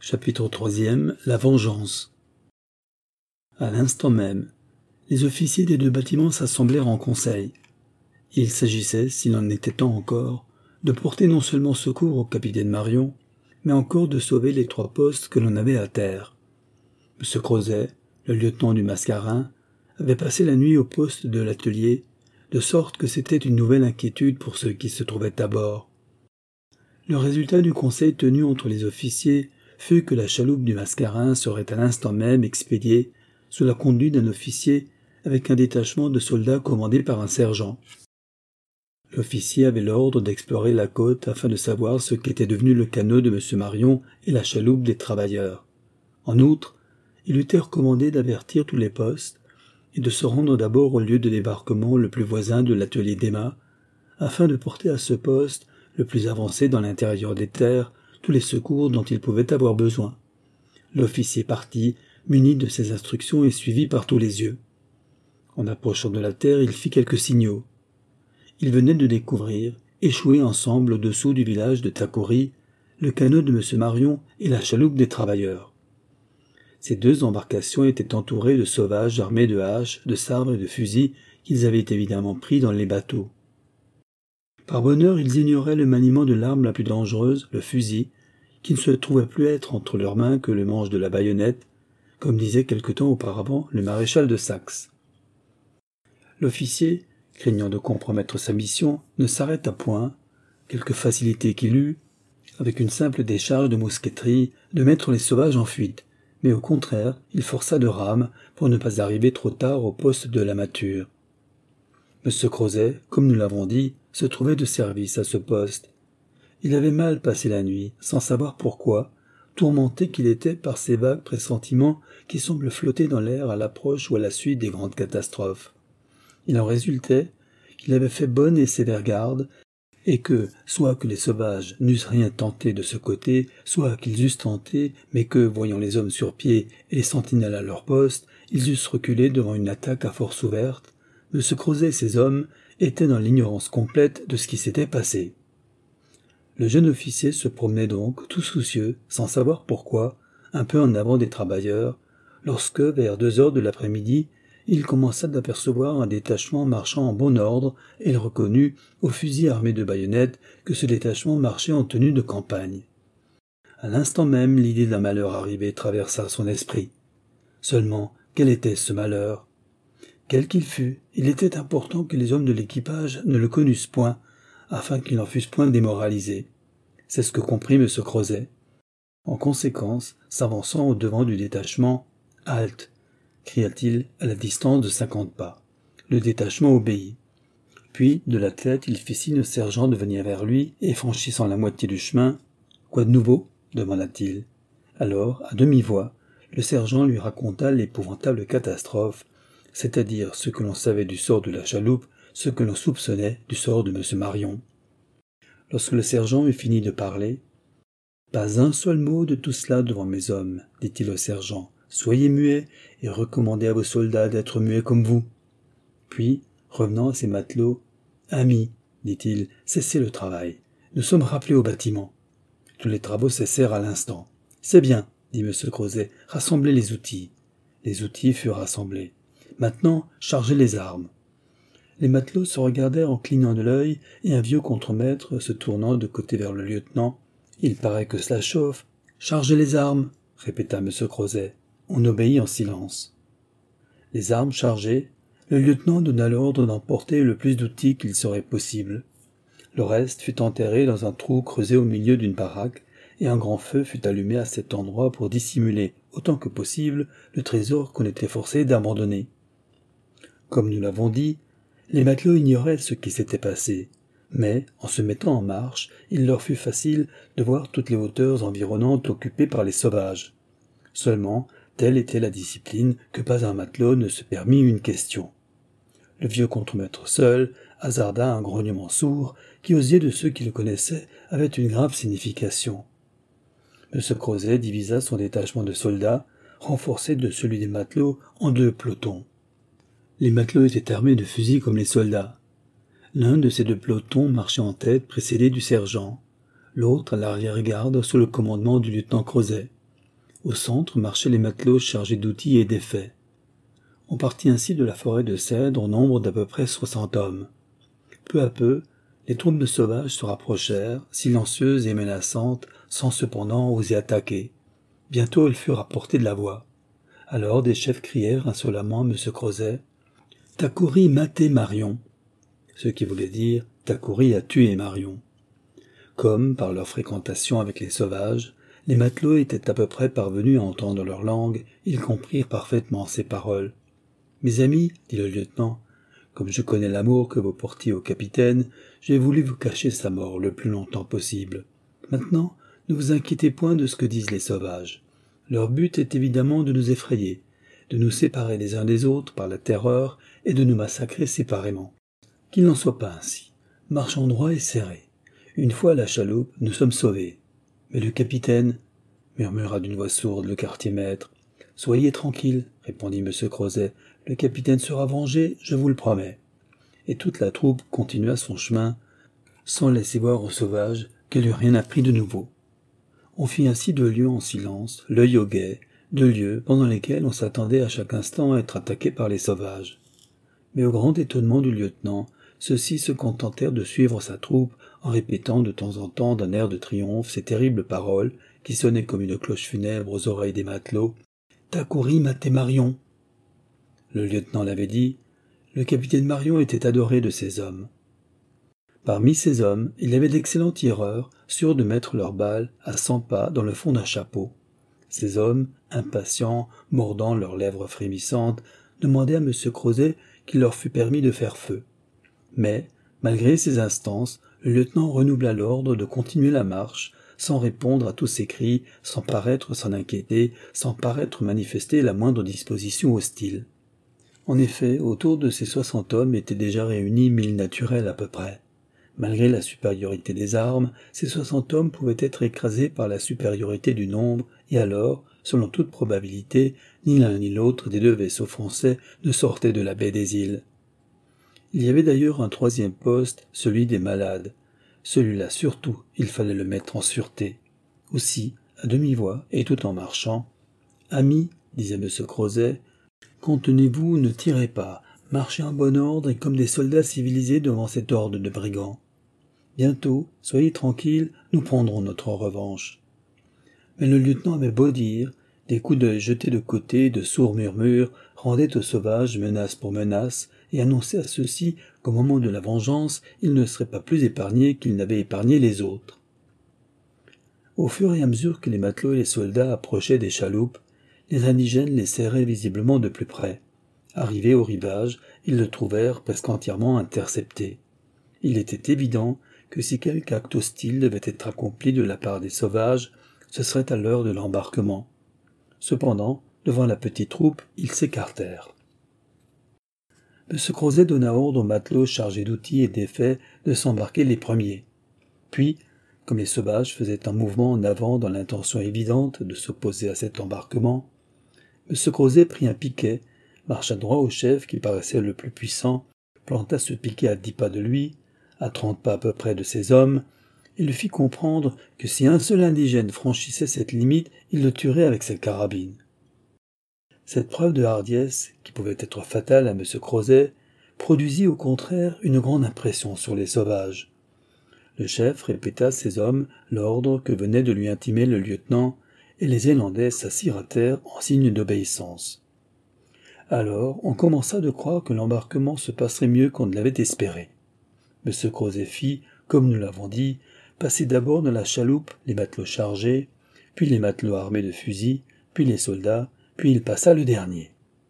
Chapitre 3e. La vengeance. À l'instant même, les officiers des deux bâtiments s'assemblèrent en conseil. Il s'agissait, s'il en était temps encore, de porter non seulement secours au capitaine Marion, mais encore de sauver les 3 postes que l'on avait à terre. M. Crozet, le lieutenant du Mascarin, avait passé la nuit au poste de l'atelier, de sorte que c'était une nouvelle inquiétude pour ceux qui se trouvaient à bord. Le résultat du conseil tenu entre les officiers fut que la chaloupe du Mascarin serait à l'instant même expédiée sous la conduite d'un officier avec un détachement de soldats commandé par un sergent. L'officier avait l'ordre d'explorer la côte afin de savoir ce qu'était devenu le canot de M. Marion et la chaloupe des travailleurs. En outre, il lui était recommandé d'avertir tous les postes et de se rendre d'abord au lieu de débarquement le plus voisin de l'atelier d'Emma, afin de porter à ce poste, le plus avancé dans l'intérieur des terres, tous les secours dont il pouvait avoir besoin. L'officier partit, muni de ces instructions et suivi par tous les yeux. En approchant de la terre, il fit quelques signaux. Il venait de découvrir, échoués ensemble au-dessous du village de Takori, le canot de M. Marion et la chaloupe des travailleurs. Ces 2 embarcations étaient entourées de sauvages armés de haches, de sabres et de fusils qu'ils avaient évidemment pris dans les bateaux. Par bonheur, ils ignoraient le maniement de l'arme la plus dangereuse, le fusil, qui ne se trouvait plus être entre leurs mains que le manche de la baïonnette, comme disait quelque temps auparavant le maréchal de Saxe. L'officier, craignant de compromettre sa mission, ne s'arrêta point, quelque facilité qu'il eût, avec une simple décharge de mousqueterie, de mettre les sauvages en fuite, mais au contraire, il força de rames pour ne pas arriver trop tard au poste de la mâture. M. Crozet, comme nous l'avons dit, se trouvait de service à ce poste. Il avait mal passé la nuit, sans savoir pourquoi, tourmenté qu'il était par ces vagues pressentiments qui semblent flotter dans l'air à l'approche ou à la suite des grandes catastrophes. Il en résultait qu'il avait fait bonne et sévère garde, et que, soit que les sauvages n'eussent rien tenté de ce côté, soit qu'ils eussent tenté, mais que, voyant les hommes sur pied et les sentinelles à leur poste, ils eussent reculé devant une attaque à force ouverte, M. Crozet et ses hommes étaient dans l'ignorance complète de ce qui s'était passé. Le jeune officier se promenait donc, tout soucieux, sans savoir pourquoi, un peu en avant des travailleurs, lorsque, vers 2 heures de l'après-midi, il commença d'apercevoir un détachement marchant en bon ordre, et il reconnut, au fusil armé de baïonnettes, que ce détachement marchait en tenue de campagne. À l'instant même, l'idée d'un malheur arrivé traversa son esprit. Seulement, quel était ce malheur ? Quel qu'il fût, il était important que les hommes de l'équipage ne le connussent point, afin qu'ils n'en fussent point démoralisés. C'est ce que comprit M. Crozet. En conséquence, s'avançant au-devant du détachement, « Halte !» cria-t-il à la distance de 50 pas. Le détachement obéit. Puis, de la tête, il fit signe au sergent de venir vers lui, et franchissant la moitié du chemin, « Quoi de nouveau ?» demanda-t-il. Alors, à demi-voix, le sergent lui raconta l'épouvantable catastrophe, c'est-à-dire ce que l'on savait du sort de la chaloupe, ce que l'on soupçonnait du sort de M. Marion. Lorsque le sergent eut fini de parler, « Pas un seul mot de tout cela devant mes hommes, dit-il au sergent. Soyez muets et recommandez à vos soldats d'être muets comme vous. » Puis, revenant à ses matelots, « Amis, dit-il, cessez le travail. Nous sommes rappelés au bâtiment. » Tous les travaux cessèrent à l'instant. « C'est bien, dit M. Crozet, rassemblez les outils. » Les outils furent rassemblés. « Maintenant, chargez les armes. » Les matelots se regardèrent en clignant de l'œil, et un vieux contremaître, se tournant de côté vers le lieutenant, « Il paraît que cela chauffe. Chargez les armes, répéta M. Crozet. On obéit en silence. Les armes chargées, le lieutenant donna l'ordre d'emporter le plus d'outils qu'il serait possible. Le reste fut enterré dans un trou creusé au milieu d'une baraque, et un grand feu fut allumé à cet endroit pour dissimuler, autant que possible, le trésor qu'on était forcé d'abandonner. Comme nous l'avons dit, les matelots ignoraient ce qui s'était passé, mais, en se mettant en marche, il leur fut facile de voir toutes les hauteurs environnantes occupées par les sauvages. Seulement, telle était la discipline que pas un matelot ne se permit une question. Le vieux contremaître seul hasarda un grognement sourd qui, aux yeux de ceux qui le connaissaient, avait une grave signification. M. Crozet divisa son détachement de soldats, renforcé de celui des matelots, en 2 pelotons. Les matelots étaient armés de fusils comme les soldats. L'un de ces 2 pelotons marchait en tête, précédé du sergent, l'autre à l'arrière-garde sous le commandement du lieutenant Crozet. Au centre marchaient les matelots chargés d'outils et d'effets. On partit ainsi de la forêt de cèdres au nombre d'à peu près 60 hommes. Peu à peu, les troupes de sauvages se rapprochèrent, silencieuses et menaçantes, sans cependant oser attaquer. Bientôt elles furent à portée de la voix. Alors des chefs crièrent insolemment à M. Crozet « Takouri maté Marion », ce qui voulait dire « Takouri a tué Marion ». Comme, par leur fréquentation avec les sauvages, les matelots étaient à peu près parvenus à entendre leur langue, ils comprirent parfaitement ces paroles. « Mes amis, dit le lieutenant, comme je connais l'amour que vous portiez au capitaine, j'ai voulu vous cacher sa mort le plus longtemps possible. Maintenant, ne vous inquiétez point de ce que disent les sauvages. Leur but est évidemment de nous effrayer, de nous séparer les uns des autres par la terreur et de nous massacrer séparément. Qu'il n'en soit pas ainsi. Marchons droit et serré. Une fois à la chaloupe, nous sommes sauvés. Mais le capitaine, murmura d'une voix sourde le quartier-maître. Soyez tranquille, répondit M. Crozet. Le capitaine sera vengé, je vous le promets. Et toute la troupe continua son chemin, sans laisser voir aux sauvages qu'elle eût rien appris de nouveau. On fit ainsi 2 lieues en silence, l'œil au guet, 2 lieues pendant lesquelles on s'attendait à chaque instant à être attaqué par les sauvages. Mais au grand étonnement du lieutenant, ceux-ci se contentèrent de suivre sa troupe en répétant de temps en temps d'un air de triomphe ces terribles paroles qui sonnaient comme une cloche funèbre aux oreilles des matelots. « Takouri maté Marion !» Le lieutenant l'avait dit, le capitaine Marion était adoré de ses hommes. Parmi ces hommes, il y avait d'excellents tireurs, sûrs de mettre leurs balles à 100 pas dans le fond d'un chapeau. Ces hommes, impatients, mordant leurs lèvres frémissantes, demandaient à M. Crozet qu'il leur fût permis de faire feu. Mais, malgré ces instances, le lieutenant renouvela l'ordre de continuer la marche, sans répondre à tous ces cris, sans paraître s'en inquiéter, sans paraître manifester la moindre disposition hostile. En effet, autour de ces 60 hommes étaient déjà réunis 1000 naturels à peu près. Malgré la supériorité des armes, ces 60 hommes pouvaient être écrasés par la supériorité du nombre, et alors, selon toute probabilité, ni l'un ni l'autre des 2 vaisseaux français ne sortaient de la baie des îles. Il y avait d'ailleurs un 3e poste, celui des malades. Celui-là surtout, il fallait le mettre en sûreté. Aussi, à demi-voix, et tout en marchant, « Amis, disait M. Crozet, contenez-vous, ne tirez pas, marchez en bon ordre et comme des soldats civilisés devant cette horde de brigands. Bientôt, soyez tranquilles, nous prendrons notre revanche. » Mais le lieutenant avait beau dire, des coups d'œil jetés de côté, de sourds murmures, rendaient aux sauvages menace pour menace, et annonçaient à ceux-ci qu'au moment de la vengeance, ils ne seraient pas plus épargnés qu'ils n'avaient épargné les autres. Au fur et à mesure que les matelots et les soldats approchaient des chaloupes, les indigènes les serraient visiblement de plus près. Arrivés au rivage, ils le trouvèrent presque entièrement intercepté. Il était évident que si quelque acte hostile devait être accompli de la part des sauvages, ce serait à l'heure de l'embarquement. Cependant, devant la petite troupe, ils s'écartèrent. M. Crozet donna ordre aux matelots chargés d'outils et d'effets de s'embarquer les premiers. Puis, comme les sauvages faisaient un mouvement en avant dans l'intention évidente de s'opposer à cet embarquement, M. Crozet prit un piquet, marcha droit au chef qui paraissait le plus puissant, planta ce piquet à 10 pas de lui, à 30 pas à peu près de ses hommes, et lui fit comprendre que si un seul indigène franchissait cette limite, il le tuerait avec sa carabine. Cette preuve de hardiesse, qui pouvait être fatale à M. Crozet, produisit au contraire une grande impression sur les sauvages. Le chef répéta à ses hommes l'ordre que venait de lui intimer le lieutenant, et les Zélandais s'assirent à terre en signe d'obéissance. Alors on commença de croire que l'embarquement se passerait mieux qu'on ne l'avait espéré. M. Crozet fit, comme nous l'avons dit, passer d'abord dans la chaloupe les matelots chargés, puis les matelots armés de fusils, puis les soldats, puis il passa le dernier.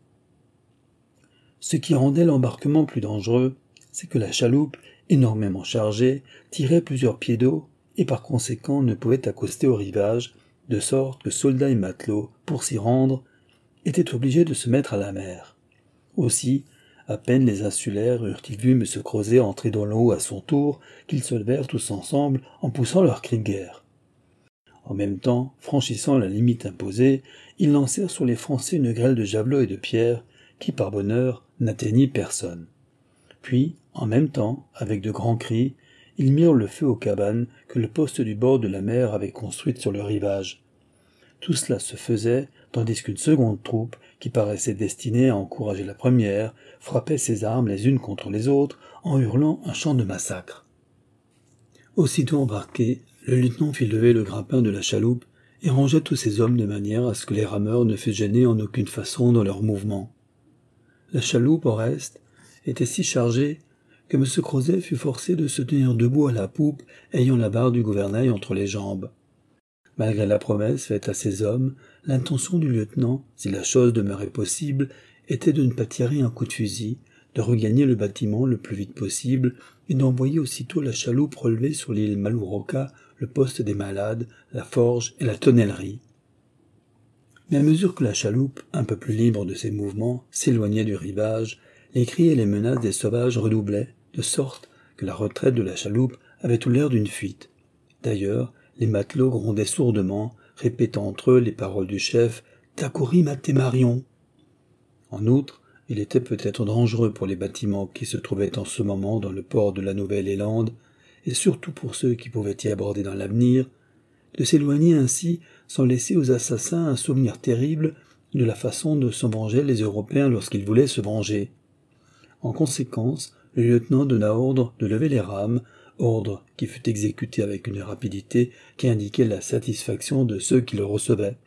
Ce qui rendait l'embarquement plus dangereux, c'est que la chaloupe, énormément chargée, tirait plusieurs pieds d'eau et par conséquent ne pouvait accoster au rivage, de sorte que soldats et matelots, pour s'y rendre, étaient obligés de se mettre à la mer. Aussi, à peine les insulaires eurent-ils vu M. Crozet entrer dans l'eau à son tour, qu'ils se levèrent tous ensemble en poussant leurs cris de guerre. En même temps, franchissant la limite imposée, ils lancèrent sur les Français une grêle de javelots et de pierres qui, par bonheur, n'atteignit personne. Puis, en même temps, avec de grands cris, ils mirent le feu aux cabanes que le poste du bord de la mer avait construites sur le rivage. Tout cela se faisait tandis qu'une seconde troupe, qui paraissait destinée à encourager la première, frappait ses armes les unes contre les autres en hurlant un chant de massacre. Aussitôt embarqué, le lieutenant fit lever le grappin de la chaloupe et rangea tous ses hommes de manière à ce que les rameurs ne fussent gênés en aucune façon dans leurs mouvements. La chaloupe, au reste, était si chargée que M. Crozet fut forcé de se tenir debout à la poupe, ayant la barre du gouvernail entre les jambes. Malgré la promesse faite à ses hommes, l'intention du lieutenant, si la chose demeurait possible, était de ne pas tirer un coup de fusil, de regagner le bâtiment le plus vite possible et d'envoyer aussitôt la chaloupe relever sur l'île Malouroca le poste des malades, la forge et la tonnellerie. Mais à mesure que la chaloupe, un peu plus libre de ses mouvements, s'éloignait du rivage, les cris et les menaces des sauvages redoublaient, de sorte que la retraite de la chaloupe avait tout l'air d'une fuite. D'ailleurs, les matelots grondaient sourdement, répétant entre eux les paroles du chef « Takuri Matemarion ». En outre, il était peut-être dangereux pour les bâtiments qui se trouvaient en ce moment dans le port de la Nouvelle-Zélande, et surtout pour ceux qui pouvaient y aborder dans l'avenir, de s'éloigner ainsi sans laisser aux assassins un souvenir terrible de la façon dont se vengeaient les Européens lorsqu'ils voulaient se venger. En conséquence, le lieutenant donna ordre de lever les rames, ordre qui fut exécuté avec une rapidité qui indiquait la satisfaction de ceux qui le recevaient.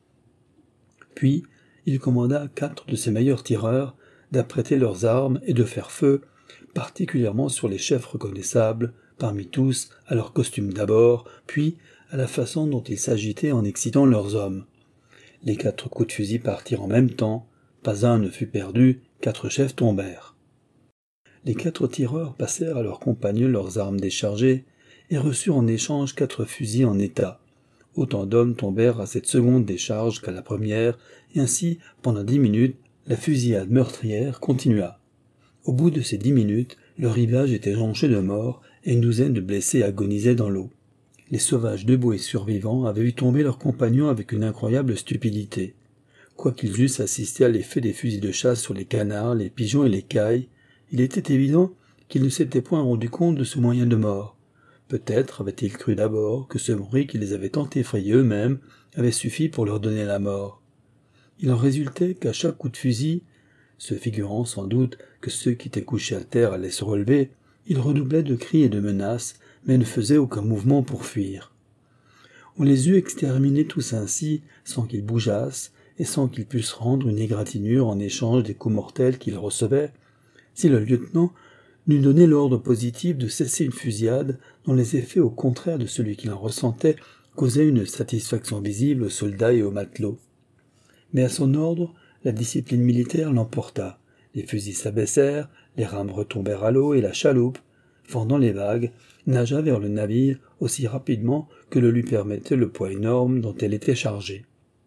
Puis, il commanda à 4 de ses meilleurs tireurs d'apprêter leurs armes et de faire feu, particulièrement sur les chefs reconnaissables, parmi tous, à leur costume d'abord, puis à la façon dont ils s'agitaient en excitant leurs hommes. Les 4 coups de fusil partirent en même temps, pas un ne fut perdu, 4 chefs tombèrent. Les 4 tireurs passèrent à leurs compagnons leurs armes déchargées et reçurent en échange 4 fusils en état. Autant d'hommes tombèrent à cette seconde décharge qu'à la première, et ainsi, pendant 10 minutes, la fusillade meurtrière continua. Au bout de ces 10 minutes, le rivage était jonché de morts et une douzaine de blessés agonisaient dans l'eau. Les sauvages debout et survivants avaient vu tomber leurs compagnons avec une incroyable stupidité. Quoiqu'ils eussent assisté à l'effet des fusils de chasse sur les canards, les pigeons et les cailles, il était évident qu'ils ne s'étaient point rendus compte de ce moyen de mort. Peut-être avaient-ils cru d'abord que ce bruit qui les avait tant effrayés eux-mêmes avait suffi pour leur donner la mort. Il en résultait qu'à chaque coup de fusil, se figurant sans doute que ceux qui étaient couchés à terre allaient se relever, ils redoublaient de cris et de menaces, mais ne faisaient aucun mouvement pour fuir. On les eût exterminés tous ainsi, sans qu'ils bougeassent, et sans qu'ils pussent rendre une égratignure en échange des coups mortels qu'ils recevaient, si le lieutenant n'eût donné l'ordre positif de cesser une fusillade dont les effets, au contraire de celui qu'il en ressentait, causaient une satisfaction visible aux soldats et aux matelots. Mais à son ordre, la discipline militaire l'emporta. Les fusils s'abaissèrent, les rames retombèrent à l'eau et la chaloupe, fendant les vagues, nagea vers le navire aussi rapidement que le lui permettait le poids énorme dont elle était chargée.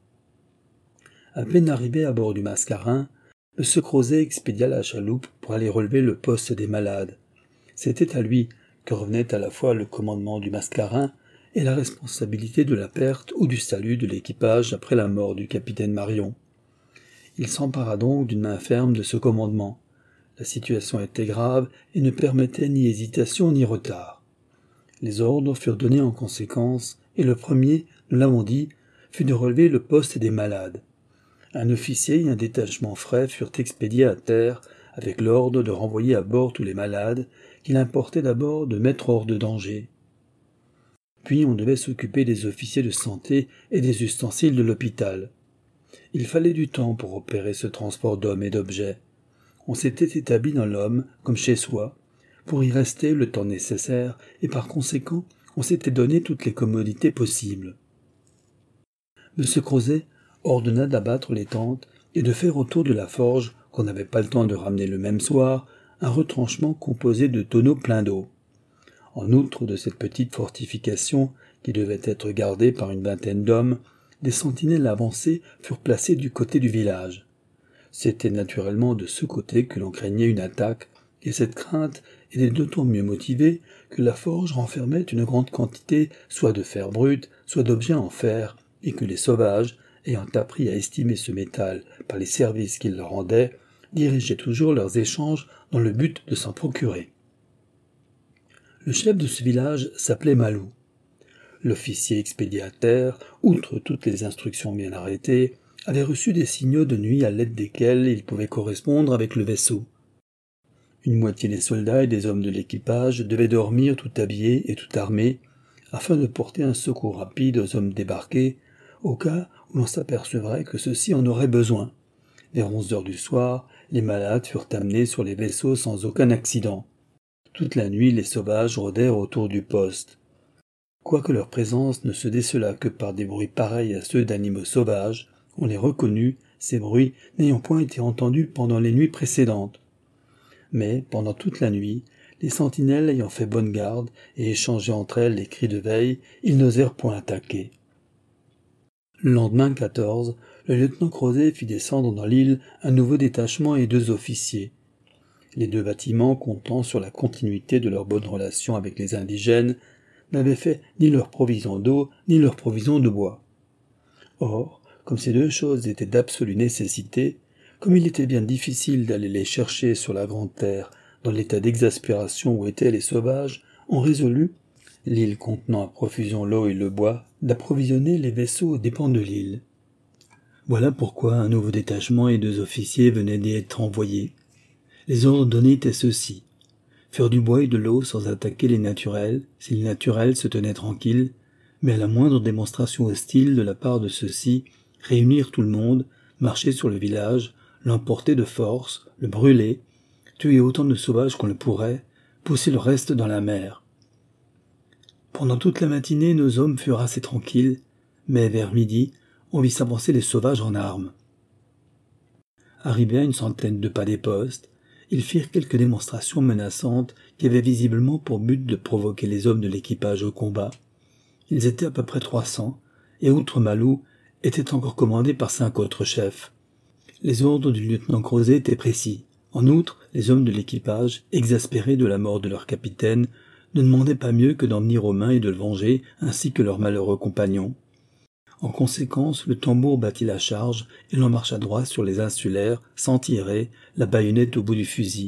À peine arrivé à bord du Mascarin, M. Crozet expédia la chaloupe pour aller relever le poste des malades. C'était à lui que revenait à la fois le commandement du Mascarin et la responsabilité de la perte ou du salut de l'équipage après la mort du capitaine Marion. Il s'empara donc d'une main ferme de ce commandement. La situation était grave et ne permettait ni hésitation ni retard. Les ordres furent donnés en conséquence, et le premier, nous l'avons dit, fut de relever le poste des malades. Un officier et un détachement frais furent expédiés à terre, avec l'ordre de renvoyer à bord tous les malades, qu'il importait d'abord de mettre hors de danger. Puis on devait s'occuper des officiers de santé et des ustensiles de l'hôpital. Il fallait du temps pour opérer ce transport d'hommes et d'objets. On s'était établi dans l'homme, comme chez soi, pour y rester le temps nécessaire, et par conséquent, on s'était donné toutes les commodités possibles. M. Crozet ordonna d'abattre les tentes et de faire autour de la forge, qu'on n'avait pas le temps de ramener le même soir, un retranchement composé de tonneaux pleins d'eau. En outre de cette petite fortification, qui devait être gardée par une vingtaine d'hommes, des sentinelles avancées furent placées du côté du village. C'était naturellement de ce côté que l'on craignait une attaque, et cette crainte était d'autant mieux motivée que la forge renfermait une grande quantité soit de fer brut, soit d'objets en fer, et que les sauvages, ayant appris à estimer ce métal par les services qu'il leur rendait, dirigeaient toujours leurs échanges dans le but de s'en procurer. Le chef de ce village s'appelait Malou. L'officier expédiataire, outre toutes les instructions bien arrêtées, avait reçu des signaux de nuit à l'aide desquels il pouvait correspondre avec le vaisseau. Une moitié des soldats et des hommes de l'équipage devaient dormir tout habillés et tout armés, afin de porter un secours rapide aux hommes débarqués, au cas où l'on s'apercevrait que ceux-ci en auraient besoin. Vers 11 heures du soir, les malades furent amenés sur les vaisseaux sans aucun accident. Toute la nuit, les sauvages rôdèrent autour du poste. Quoique leur présence ne se décelât que par des bruits pareils à ceux d'animaux sauvages, on les reconnut, ces bruits n'ayant point été entendus pendant les nuits précédentes. Mais, pendant toute la nuit, les sentinelles ayant fait bonne garde et échangé entre elles les cris de veille, ils n'osèrent point attaquer. Le lendemain 14, le lieutenant Crozet fit descendre dans l'île un nouveau détachement et 2 officiers. Les 2 bâtiments, comptant sur la continuité de leurs bonnes relations avec les indigènes, n'avaient fait ni leurs provisions d'eau, ni leurs provisions de bois. Or, comme ces 2 choses étaient d'absolue nécessité, comme il était bien difficile d'aller les chercher sur la grande terre dans l'état d'exaspération où étaient les sauvages, on résolut, l'île contenant à profusion l'eau et le bois, d'approvisionner les vaisseaux aux dépens de l'île. Voilà pourquoi un nouveau détachement et 2 officiers venaient d'être envoyés. Les ordres donnés étaient ceux-ci: faire du bois et de l'eau sans attaquer les naturels, si les naturels se tenaient tranquilles, mais à la moindre démonstration hostile de la part de ceux-ci, réunir tout le monde, marcher sur le village, l'emporter de force, le brûler, tuer autant de sauvages qu'on le pourrait, pousser le reste dans la mer. Pendant toute la matinée, nos hommes furent assez tranquilles, mais vers midi, on vit s'avancer les sauvages en armes. Arrivés à une centaine de pas des postes, ils firent quelques démonstrations menaçantes qui avaient visiblement pour but de provoquer les hommes de l'équipage au combat. Ils étaient à peu près 300, et outre Malou, étaient encore commandés par 5 autres chefs. Les ordres du lieutenant Crozet étaient précis. En outre, les hommes de l'équipage, exaspérés de la mort de leur capitaine, ne demandaient pas mieux que d'en venir aux mains et de le venger, ainsi que leurs malheureux compagnons. En conséquence, le tambour battit la charge, et l'on marcha droit sur les insulaires, sans tirer, la baïonnette au bout du fusil.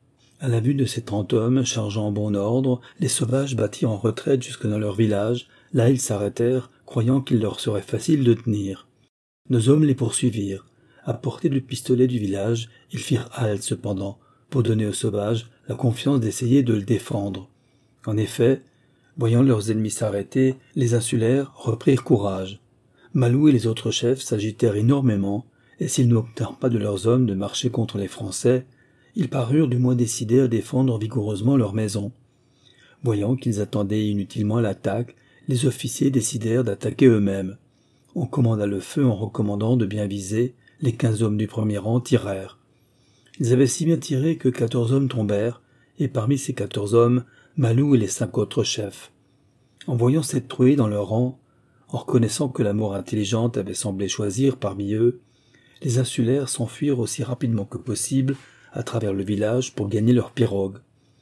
À la vue de ces 30 hommes, chargeant en bon ordre, les sauvages battirent en retraite jusque dans leur village. Là, ils s'arrêtèrent, croyant qu'il leur serait facile de tenir. Nos hommes les poursuivirent. À portée du pistolet du village, ils firent halte cependant, pour donner aux sauvages la confiance d'essayer de le défendre. En effet, voyant leurs ennemis s'arrêter, les insulaires reprirent courage. Malou et les autres chefs s'agitèrent énormément, et s'ils n'obtinrent pas de leurs hommes de marcher contre les Français, ils parurent du moins décidés à défendre vigoureusement leur maison. Voyant qu'ils attendaient inutilement l'attaque, les officiers décidèrent d'attaquer eux-mêmes. On commanda le feu en recommandant de bien viser. Les 15 hommes du premier rang tirèrent. Ils avaient si bien tiré que 14 hommes tombèrent, et parmi ces 14 hommes, Malou et les 5 autres chefs. En voyant cette truée dans leur rang, en reconnaissant que la mort intelligente avait semblé choisir parmi eux, les insulaires s'enfuirent aussi rapidement que possible à travers le village pour gagner leur pirogue.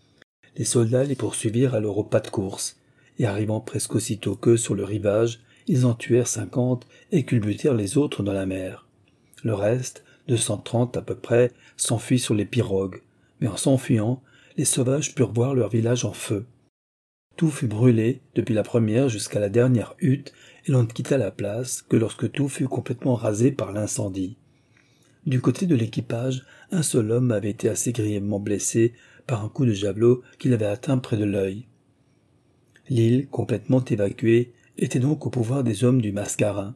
Les soldats les poursuivirent alors au pas de course, et arrivant presque aussitôt qu'eux sur le rivage, ils en tuèrent 50 et culbutèrent les autres dans la mer. Le reste, 230 à peu près, s'enfuit sur les pirogues, mais en s'enfuyant, les sauvages purent voir leur village en feu. Tout fut brûlé, depuis la première jusqu'à la dernière hutte, et l'on ne quitta la place que lorsque tout fut complètement rasé par l'incendie. Du côté de l'équipage, un seul homme avait été assez grièvement blessé par un coup de javelot qui l'avait atteint près de l'œil. L'île, complètement évacuée, était donc au pouvoir des hommes du Mascarin.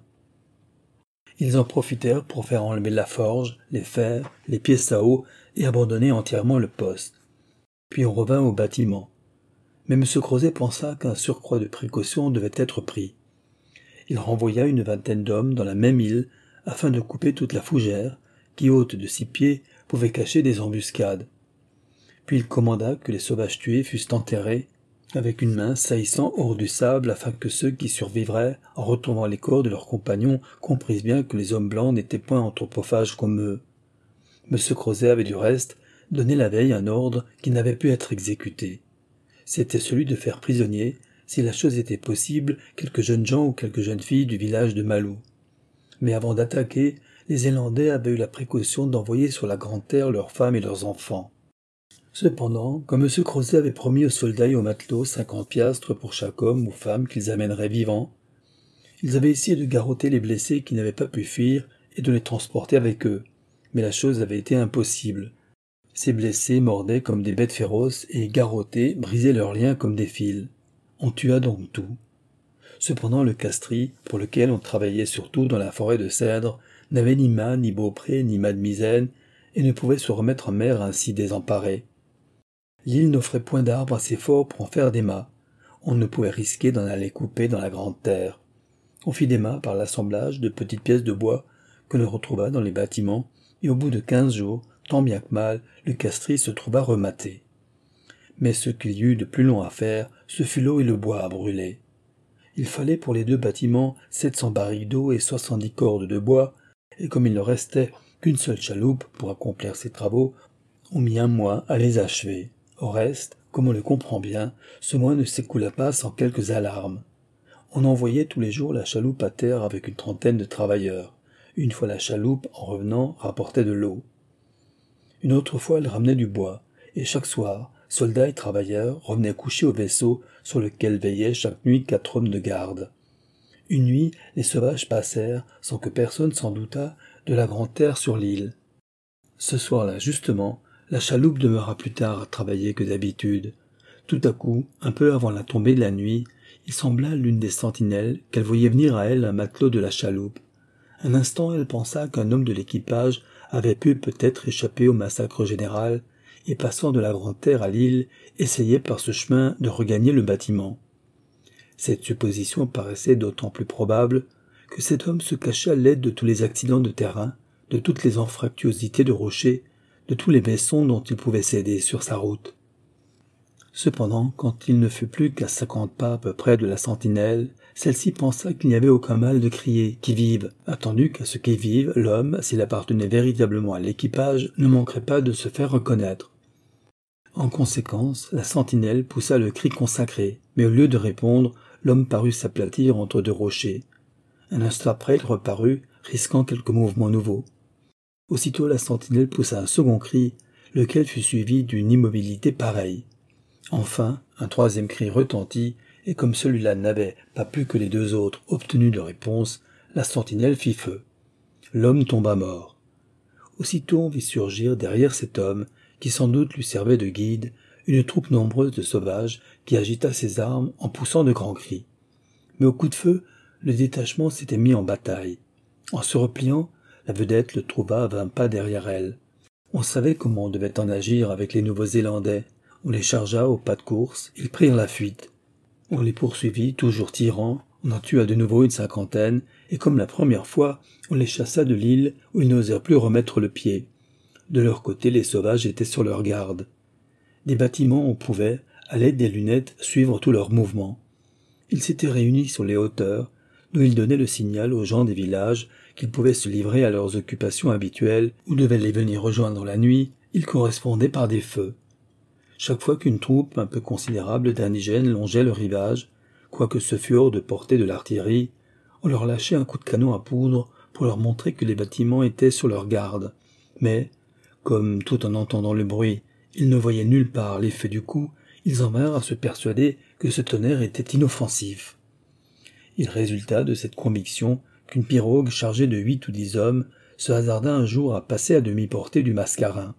Ils en profitèrent pour faire enlever la forge, les fers, les pièces à eau et abandonner entièrement le poste. Puis on revint au bâtiment. Mais M. Crozet pensa qu'un surcroît de précaution devait être pris. Il renvoya une vingtaine d'hommes dans la même île afin de couper toute la fougère, qui, haute de 6 pieds, pouvait cacher des embuscades. Puis il commanda que les sauvages tués fussent enterrés, avec une main saillissant hors du sable afin que ceux qui survivraient, en retrouvant les corps de leurs compagnons, comprissent bien que les hommes blancs n'étaient point anthropophages comme eux. M. Crozet avait du reste donné la veille un ordre qui n'avait pu être exécuté. C'était celui de faire prisonnier, si la chose était possible, quelques jeunes gens ou quelques jeunes filles du village de Malou. Mais avant d'attaquer, les Zélandais avaient eu la précaution d'envoyer sur la grande terre leurs femmes et leurs enfants. Cependant, comme M. Crozet avait promis aux soldats et aux matelots 50 piastres pour chaque homme ou femme qu'ils amèneraient vivants, ils avaient essayé de garrotter les blessés qui n'avaient pas pu fuir et de les transporter avec eux, mais la chose avait été impossible. Ces blessés mordaient comme des bêtes féroces et garrottés brisaient leurs liens comme des fils. On tua donc tout. Cependant le Castris, pour lequel on travaillait surtout dans la forêt de cèdres, n'avait ni mât, ni beaupré, ni mât-de-misaine, et ne pouvait se remettre en mer ainsi désemparé. L'île n'offrait point d'arbres assez forts pour en faire des mâts. On ne pouvait risquer d'en aller couper dans la grande terre. On fit des mâts par l'assemblage de petites pièces de bois que l'on retrouva dans les bâtiments, et au bout de 15 jours, tant bien que mal, le Castris se trouva rematé. Mais ce qu'il y eut de plus long à faire, ce fut l'eau et le bois à brûler. Il fallait pour les 2 bâtiments 700 barriques d'eau et 70 cordes de bois, et comme il ne restait qu'une seule chaloupe pour accomplir ces travaux, on mit 1 mois à les achever. Au reste, comme on le comprend bien, ce mois ne s'écoula pas sans quelques alarmes. On envoyait tous les jours la chaloupe à terre avec une trentaine de travailleurs. Une fois la chaloupe, en revenant, rapportait de l'eau. Une autre fois, elle ramenait du bois, et chaque soir, soldats et travailleurs revenaient coucher au vaisseau sur lequel veillaient chaque nuit 4 hommes de garde. Une nuit, les sauvages passèrent, sans que personne s'en doutât, de la grande terre sur l'île. Ce soir-là, justement, la chaloupe demeura plus tard à travailler que d'habitude. Tout à coup, un peu avant la tombée de la nuit, il sembla à l'une des sentinelles qu'elle voyait venir à elle un matelot de la chaloupe. Un instant, elle pensa qu'un homme de l'équipage avait pu peut-être échapper au massacre général, et passant de la grande terre à l'île, essayait par ce chemin de regagner le bâtiment. Cette supposition paraissait d'autant plus probable que cet homme se cachait à l'aide de tous les accidents de terrain, de toutes les anfractuosités de rochers, de tous les vaissons dont il pouvait s'aider sur sa route. Cependant, quand il ne fut plus qu'à 50 pas à peu près de la sentinelle, celle-ci pensa qu'il n'y avait aucun mal de crier « qui vive », attendu qu'à ce qui vive, l'homme, s'il appartenait véritablement à l'équipage, ne manquerait pas de se faire reconnaître. En conséquence, la sentinelle poussa le cri consacré, mais au lieu de répondre, l'homme parut s'aplatir entre 2 rochers. Un instant après, il reparut, risquant quelques mouvements nouveaux. Aussitôt la sentinelle poussa un second cri, lequel fut suivi d'une immobilité pareille. Enfin, un 3e cri retentit, et comme celui-là n'avait, pas plus que les 2 autres, obtenu de réponse, la sentinelle fit feu. L'homme tomba mort. Aussitôt on vit surgir derrière cet homme, qui sans doute lui servait de guide, une troupe nombreuse de sauvages qui agita ses armes en poussant de grands cris. Mais au coup de feu, le détachement s'était mis en bataille. En se repliant, la vedette le trouva à 20 pas derrière elle. On savait comment on devait en agir avec les Nouveaux-Zélandais. On les chargea au pas de course, ils prirent la fuite. On les poursuivit, toujours tirant, on en tua de nouveau une 50aine, et comme la première fois, on les chassa de l'île où ils n'osèrent plus remettre le pied. De leur côté, les sauvages étaient sur leur garde. Des bâtiments, on pouvait, à l'aide des lunettes, suivre tous leurs mouvements. Ils s'étaient réunis sur les hauteurs, d'où ils donnaient le signal aux gens des villages qu'ils pouvaient se livrer à leurs occupations habituelles ou devaient les venir rejoindre la nuit. Ils correspondaient par des feux. Chaque fois qu'une troupe un peu considérable d'indigènes longeait le rivage, quoique ce fût hors de portée de l'artillerie, on leur lâchait un coup de canon à poudre pour leur montrer que les bâtiments étaient sur leur garde. Mais, comme tout en entendant le bruit, ils ne voyaient nulle part l'effet du coup, ils en vinrent à se persuader que ce tonnerre était inoffensif. Il résulta de cette conviction qu'une pirogue chargée de 8 ou 10 hommes se hasarda un jour à passer à demi-portée du Mascarin.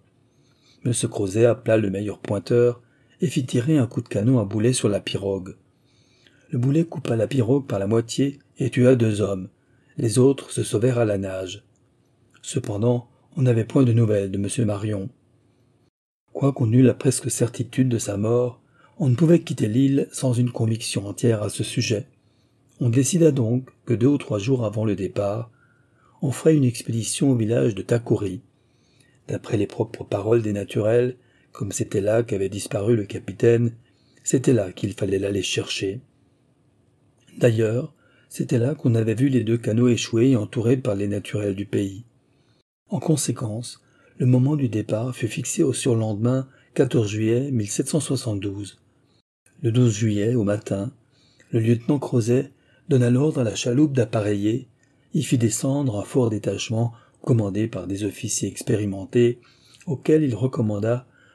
M. Crozet appela le meilleur pointeur et fit tirer un coup de canon à boulet sur la pirogue. Le boulet coupa la pirogue par la moitié et tua 2 hommes. Les autres se sauvèrent à la nage. Cependant, on n'avait point de nouvelles de M. Marion. Quoiqu'on eût la presque certitude de sa mort, on ne pouvait quitter l'île sans une conviction entière à ce sujet. On décida donc que 2 ou 3 jours avant le départ, on ferait une expédition au village de Takouri. D'après les propres paroles des naturels, comme c'était là qu'avait disparu le capitaine, c'était là qu'il fallait l'aller chercher. D'ailleurs, c'était là qu'on avait vu les 2 canots échoués et entourés par les naturels du pays. En conséquence, le moment du départ fut fixé au surlendemain 14 juillet 1772. Le 12 juillet, au matin, le lieutenant Crozet donna l'ordre à la chaloupe d'appareiller, y fit descendre un fort détachement commandé par des officiers expérimentés, auxquels il recommanda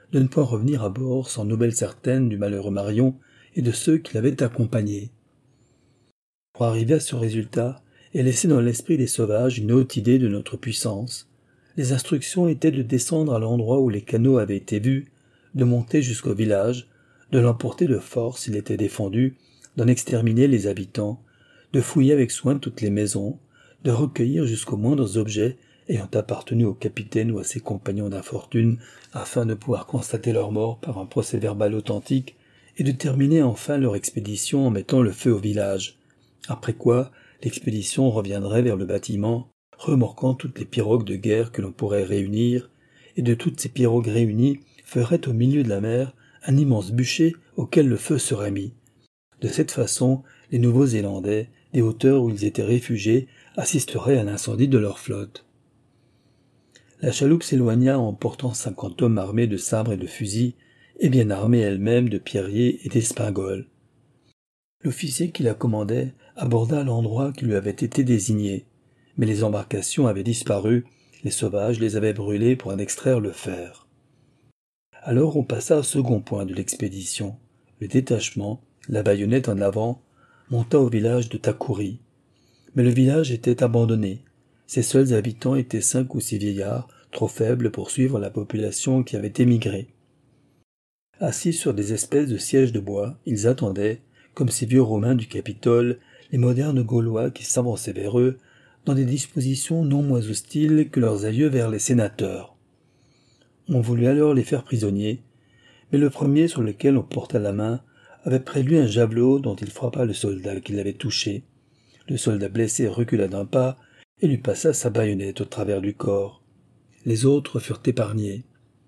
de ne point revenir à bord sans nouvelles certaines du malheureux Marion et de ceux qui l'avaient accompagné. Pour arriver à ce résultat et laisser dans l'esprit des sauvages une haute idée de notre puissance, les instructions étaient de descendre à l'endroit où les canots avaient été vus, de monter jusqu'au village, de l'emporter de force s'il était défendu, d'en exterminer les habitants, de fouiller avec soin toutes les maisons, de recueillir jusqu'aux moindres objets ayant appartenu au capitaine ou à ses compagnons d'infortune, afin de pouvoir constater leur mort par un procès-verbal authentique, et de terminer enfin leur expédition en mettant le feu au village, après quoi l'expédition reviendrait vers le bâtiment, remorquant toutes les pirogues de guerre que l'on pourrait réunir, et de toutes ces pirogues réunies ferait au milieu de la mer un immense bûcher auquel le feu serait mis. De cette façon, les Nouveaux-Zélandais, des hauteurs où ils étaient réfugiés, assisteraient à l'incendie de leur flotte. La chaloupe s'éloigna en portant 50 hommes armés de sabres et de fusils, et bien armés elle-même de pierriers et d'espingoles. L'officier qui la commandait aborda l'endroit qui lui avait été désigné, mais les embarcations avaient disparu, les sauvages les avaient brûlées pour en extraire le fer. Alors on passa au second point de l'expédition. Le détachement, la baïonnette en avant, monta au village de Takuri. Mais le village était abandonné. Ses seuls habitants étaient 5 ou 6 vieillards, trop faibles pour suivre la population qui avait émigré. Assis sur des espèces de sièges de bois, ils attendaient, comme ces vieux Romains du Capitole, les modernes Gaulois qui s'avançaient vers eux, dans des dispositions non moins hostiles que leurs aïeux vers les sénateurs. On voulut alors les faire prisonniers, mais le premier sur lequel on porta la main avait près de lui un javelot dont il frappa le soldat qui l'avait touché. Le soldat blessé recula d'un pas et lui passa sa baïonnette au travers du corps. Les autres furent épargnés.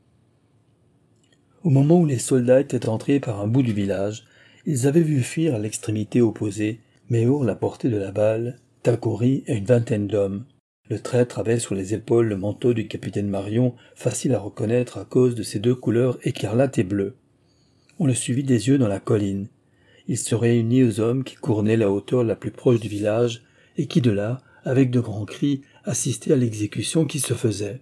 Au moment où les soldats étaient entrés par un bout du village, ils avaient vu fuir à l'extrémité opposée, mais hors la portée de la balle, Takuri et une vingtaine d'hommes. Le traître avait sur les épaules le manteau du capitaine Marion, facile à reconnaître à cause de ses 2 couleurs écarlate et bleue. On le suivit des yeux dans la colline. Il se réunit aux hommes qui couronnaient la hauteur la plus proche du village et qui de là, avec de grands cris, assistaient à l'exécution qui se faisait.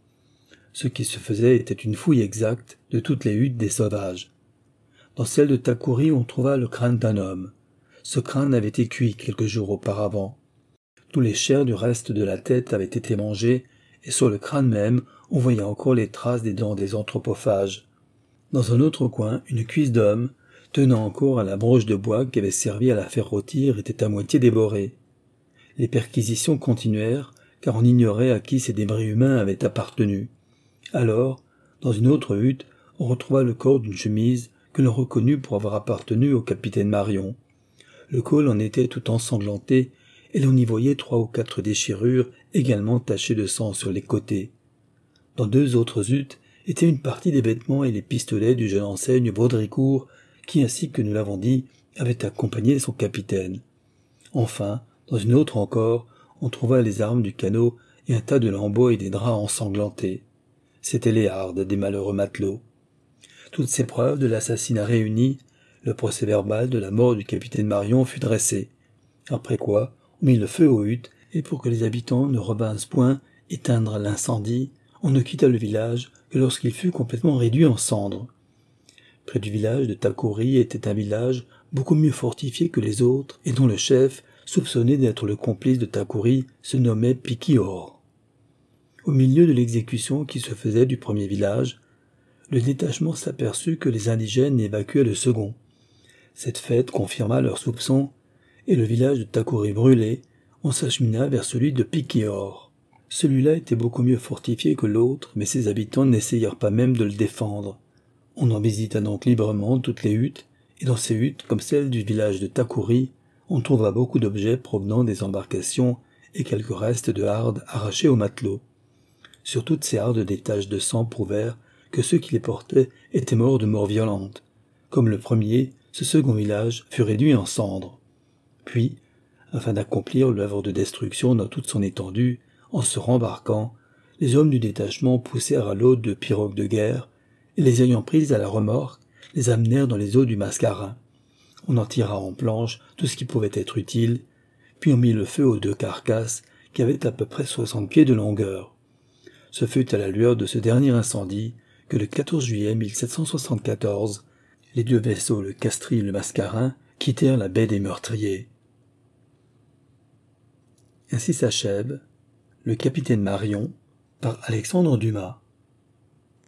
Ce qui se faisait était une fouille exacte de toutes les huttes des sauvages. Dans celle de Takuri, on trouva le crâne d'un homme. Ce crâne avait été cuit quelques jours auparavant. Tous les chairs du reste de la tête avaient été mangées, et sur le crâne même, on voyait encore les traces des dents des anthropophages. Dans un autre coin, une cuisse d'homme, tenant encore à la broche de bois qui avait servi à la faire rôtir, était à moitié dévorée. Les perquisitions continuèrent, car on ignorait à qui ces débris humains avaient appartenu. Alors, dans une autre hutte, on retrouva le corps d'une chemise que l'on reconnut pour avoir appartenu au capitaine Marion. Le col en était tout ensanglanté, et l'on y voyait 3 ou 4 déchirures également tachées de sang sur les côtés. Dans 2 autres huttes étaient une partie des vêtements et les pistolets du jeune enseigne Baudricourt, qui, ainsi que nous l'avons dit, avait accompagné son capitaine. Enfin, dans une autre encore, on trouva les armes du canot et un tas de lambeaux et des draps ensanglantés. C'étaient les hardes des malheureux matelots. Toutes ces preuves de l'assassinat réunies, le procès-verbal de la mort du capitaine Marion fut dressé. Après quoi, on mit le feu aux huttes, et pour que les habitants ne revinssent point éteindre l'incendie, on ne quitta le village que lorsqu'il fut complètement réduit en cendres. Près du village de Takuri était un village beaucoup mieux fortifié que les autres, et dont le chef, soupçonné d'être le complice de Takuri, se nommait Pikior. Au milieu de l'exécution qui se faisait du premier village, le détachement s'aperçut que les indigènes évacuaient le second. Cette fête confirma leurs soupçons, et le village de Takuri brûlé, on s'achemina vers celui de Pikior. Celui-là était beaucoup mieux fortifié que l'autre, mais ses habitants n'essayèrent pas même de le défendre. On en visita donc librement toutes les huttes, et dans ces huttes, comme celle du village de Takuri, on trouva beaucoup d'objets provenant des embarcations et quelques restes de hardes arrachés aux matelots. Sur toutes ces hardes, des taches de sang prouvèrent que ceux qui les portaient étaient morts de mort violente. Comme le premier, ce second village fut réduit en cendres. Puis, afin d'accomplir l'œuvre de destruction dans toute son étendue, en se rembarquant, les hommes du détachement poussèrent à l'eau 2 pirogues de guerre, et les ayant prises à la remorque, les amenèrent dans les eaux du Mascarin. On en tira en planche tout ce qui pouvait être utile, puis on mit le feu aux 2 carcasses qui avaient à peu près 60 pieds de longueur. Ce fut à la lueur de ce dernier incendie que le 14 juillet 1774, les deux vaisseaux, le Castries et le Mascarin, quittèrent la baie des Meurtriers. Ainsi s'achève Le Capitaine Marion par Alexandre Dumas.